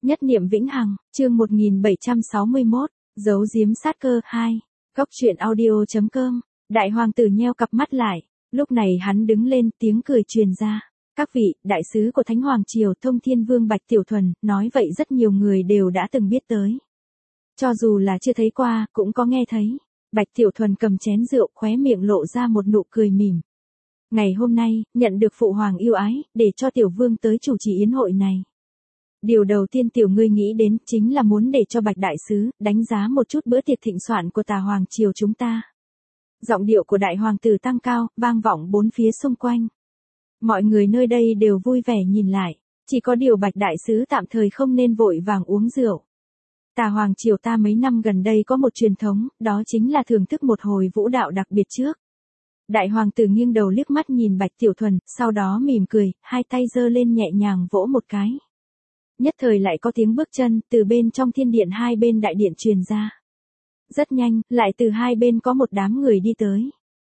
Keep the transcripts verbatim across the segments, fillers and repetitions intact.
Nhất niệm vĩnh hằng, chương một nghìn bảy trăm sáu mươi mốt, giấu giếm sát cơ hai. Góc truyện audio chấm com. Đại hoàng tử nheo cặp mắt lại, lúc này hắn đứng lên, tiếng cười truyền ra. Các vị, đại sứ của Thánh Hoàng Triều Thông Thiên Vương Bạch Tiểu Thuần, nói vậy rất nhiều người đều đã từng biết tới. Cho dù là chưa thấy qua, cũng có nghe thấy. Bạch Tiểu Thuần cầm chén rượu, khóe miệng lộ ra một nụ cười mỉm. Ngày hôm nay, nhận được phụ hoàng yêu ái, để cho Tiểu Vương tới chủ trì yến hội này. Điều đầu tiên tiểu ngươi nghĩ đến chính là muốn để cho Bạch Đại Sứ đánh giá một chút bữa tiệc thịnh soạn của Tà Hoàng Triều chúng ta. Giọng điệu của Đại Hoàng tử tăng cao, vang vọng bốn phía xung quanh. Mọi người nơi đây đều vui vẻ nhìn lại, chỉ có điều Bạch Đại Sứ tạm thời không nên vội vàng uống rượu. Tà Hoàng Triều ta mấy năm gần đây có một truyền thống, đó chính là thưởng thức một hồi vũ đạo đặc biệt trước. Đại Hoàng tử nghiêng đầu liếc mắt nhìn Bạch Tiểu Thuần, sau đó mỉm cười, hai tay giơ lên nhẹ nhàng vỗ một cái. Nhất thời lại có tiếng bước chân, từ bên trong thiên điện hai bên đại điện truyền ra. Rất nhanh, lại từ hai bên có một đám người đi tới.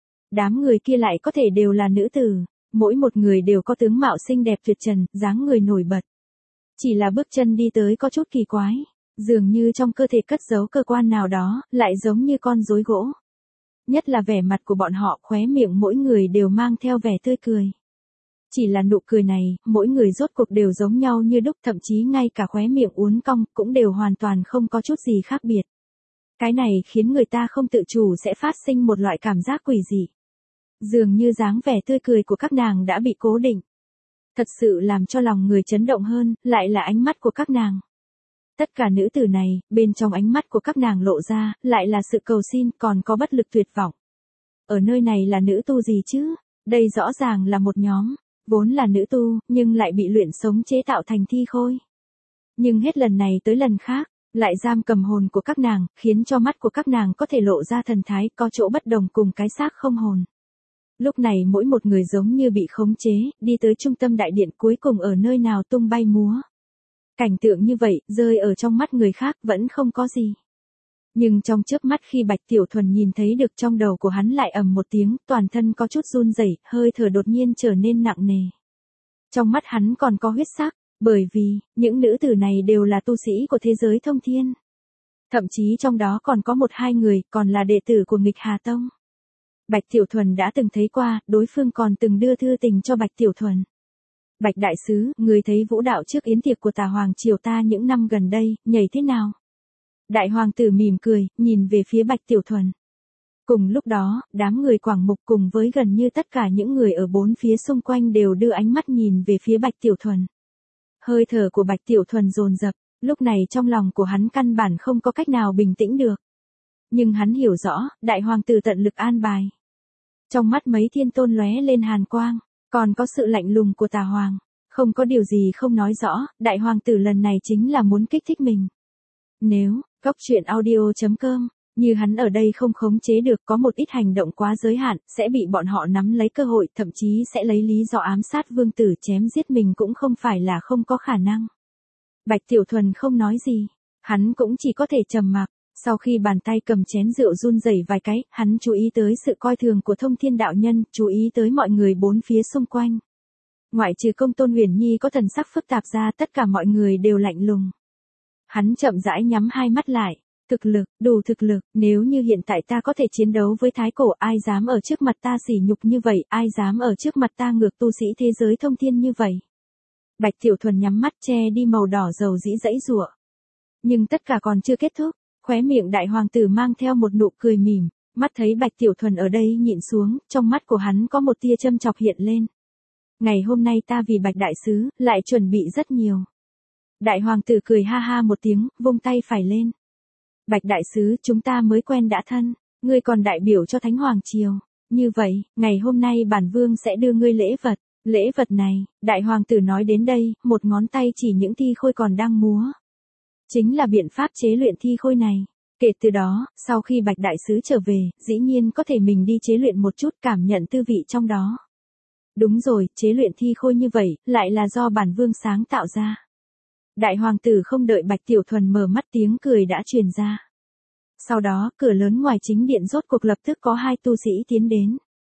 Đám người kia lại có thể đều là nữ tử, mỗi một người đều có tướng mạo xinh đẹp tuyệt trần, dáng người nổi bật. Chỉ là bước chân đi tới có chút kỳ quái, dường như trong cơ thể cất giấu cơ quan nào đó, lại giống như con rối gỗ. Nhất là vẻ mặt của bọn họ, khóe miệng mỗi người đều mang theo vẻ tươi cười. Chỉ là nụ cười này, mỗi người rốt cuộc đều giống nhau như đúc, thậm chí ngay cả khóe miệng uốn cong cũng đều hoàn toàn không có chút gì khác biệt. Cái này khiến người ta không tự chủ sẽ phát sinh một loại cảm giác quỷ dị. Dường như dáng vẻ tươi cười của các nàng đã bị cố định. Thật sự làm cho lòng người chấn động hơn, lại là ánh mắt của các nàng. Tất cả nữ tử này, bên trong ánh mắt của các nàng lộ ra, lại là sự cầu xin, còn có bất lực tuyệt vọng. Ở nơi này là nữ tu gì chứ? Đây rõ ràng là một nhóm. Vốn là nữ tu, nhưng lại bị luyện sống chế tạo thành thi khôi. Nhưng hết lần này tới lần khác, lại giam cầm hồn của các nàng, khiến cho mắt của các nàng có thể lộ ra thần thái, có chỗ bất đồng cùng cái xác không hồn. Lúc này mỗi một người giống như bị khống chế, đi tới trung tâm đại điện, cuối cùng ở nơi nào tung bay múa. Cảnh tượng như vậy, rơi ở trong mắt người khác vẫn không có gì. Nhưng trong chớp mắt khi Bạch Tiểu Thuần nhìn thấy được, trong đầu của hắn lại ầm một tiếng, toàn thân có chút run rẩy, hơi thở đột nhiên trở nên nặng nề. Trong mắt hắn còn có huyết sắc, bởi vì, những nữ tử này đều là tu sĩ của thế giới thông thiên. Thậm chí trong đó còn có một hai người, còn là đệ tử của Nghịch Hà Tông. Bạch Tiểu Thuần đã từng thấy qua, đối phương còn từng đưa thư tình cho Bạch Tiểu Thuần. Bạch Đại Sứ, người thấy vũ đạo trước yến tiệc của Tà Hoàng Triều ta những năm gần đây, nhảy thế nào? Đại hoàng tử mỉm cười, nhìn về phía Bạch Tiểu Thuần. Cùng lúc đó, đám người Quảng Mục cùng với gần như tất cả những người ở bốn phía xung quanh đều đưa ánh mắt nhìn về phía Bạch Tiểu Thuần. Hơi thở của Bạch Tiểu Thuần dồn dập, lúc này trong lòng của hắn căn bản không có cách nào bình tĩnh được. Nhưng hắn hiểu rõ, đại hoàng tử tận lực an bài. Trong mắt mấy thiên tôn lóe lên hàn quang, còn có sự lạnh lùng của Tà Hoàng. Không có điều gì không nói rõ, đại hoàng tử lần này chính là muốn kích thích mình. Nếu, góc truyện audio chấm com, như hắn ở đây không khống chế được, có một ít hành động quá giới hạn, sẽ bị bọn họ nắm lấy cơ hội, thậm chí sẽ lấy lý do ám sát vương tử chém giết mình cũng không phải là không có khả năng. Bạch Tiểu Thuần không nói gì, hắn cũng chỉ có thể trầm mặc. Sau khi bàn tay cầm chén rượu run rẩy vài cái, hắn chú ý tới sự coi thường của Thông Thiên đạo nhân, chú ý tới mọi người bốn phía xung quanh. Ngoại trừ Công Tôn Huyền Nhi có thần sắc phức tạp ra, tất cả mọi người đều lạnh lùng. Hắn chậm rãi nhắm hai mắt lại, thực lực, đủ thực lực, nếu như hiện tại ta có thể chiến đấu với Thái Cổ, ai dám ở trước mặt ta sỉ nhục như vậy, ai dám ở trước mặt ta ngược tu sĩ thế giới thông thiên như vậy. Bạch Tiểu Thuần nhắm mắt che đi màu đỏ dầu dĩ dãy giụa. Nhưng tất cả còn chưa kết thúc, khóe miệng đại hoàng tử mang theo một nụ cười mỉm, mắt thấy Bạch Tiểu Thuần ở đây nhịn xuống, trong mắt của hắn có một tia châm chọc hiện lên. Ngày hôm nay ta vì Bạch Đại Sứ, lại chuẩn bị rất nhiều. Đại hoàng tử cười ha ha một tiếng, vung tay phải lên. Bạch Đại Sứ, chúng ta mới quen đã thân, ngươi còn đại biểu cho Thánh Hoàng Triều. Như vậy, ngày hôm nay bản vương sẽ đưa ngươi lễ vật. Lễ vật này, đại hoàng tử nói đến đây, một ngón tay chỉ những thi khôi còn đang múa. Chính là biện pháp chế luyện thi khôi này. Kể từ đó, sau khi Bạch Đại Sứ trở về, dĩ nhiên có thể mình đi chế luyện một chút, cảm nhận tư vị trong đó. Đúng rồi, chế luyện thi khôi như vậy, lại là do bản vương sáng tạo ra. Đại hoàng tử không đợi Bạch Tiểu Thuần mở mắt, tiếng cười đã truyền ra. Sau đó, cửa lớn ngoài chính điện rốt cuộc lập tức có hai tu sĩ tiến đến.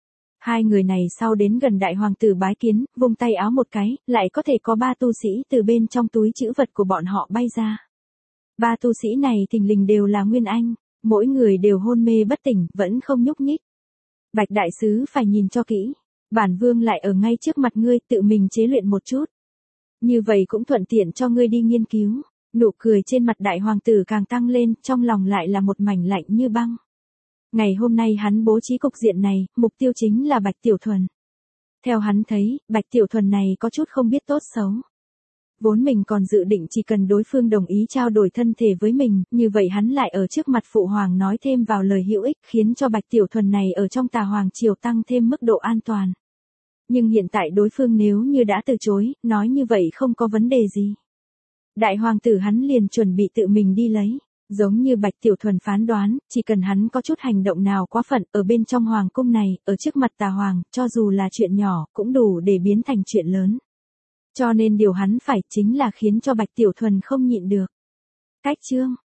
Hai người này sau đến gần đại hoàng tử bái kiến, vung tay áo một cái, lại có thể có ba tu sĩ từ bên trong túi trữ vật của bọn họ bay ra. Ba tu sĩ này thình lình đều là Nguyên Anh, mỗi người đều hôn mê bất tỉnh, vẫn không nhúc nhích. Bạch đại sứ phải nhìn cho kỹ, bản vương lại ở ngay trước mặt ngươi, tự mình chế luyện một chút. Như vậy cũng thuận tiện cho ngươi đi nghiên cứu. Nụ cười trên mặt đại hoàng tử càng tăng lên, trong lòng lại là một mảnh lạnh như băng. Ngày hôm nay hắn bố trí cục diện này, mục tiêu chính là Bạch Tiểu Thuần. Theo hắn thấy, Bạch Tiểu Thuần này có chút không biết tốt xấu. Vốn mình còn dự định chỉ cần đối phương đồng ý trao đổi thân thể với mình, như vậy hắn lại ở trước mặt phụ hoàng nói thêm vào lời hữu ích, khiến cho Bạch Tiểu Thuần này ở trong tà hoàng triều tăng thêm mức độ an toàn. Nhưng hiện tại đối phương nếu như đã từ chối, nói như vậy không có vấn đề gì. Đại hoàng tử hắn liền chuẩn bị tự mình đi lấy. Giống như Bạch Tiểu Thuần phán đoán, chỉ cần hắn có chút hành động nào quá phận ở bên trong hoàng cung này, ở trước mặt tà hoàng, cho dù là chuyện nhỏ, cũng đủ để biến thành chuyện lớn. Cho nên điều hắn phải chính là khiến cho Bạch Tiểu Thuần không nhịn được. Cách chương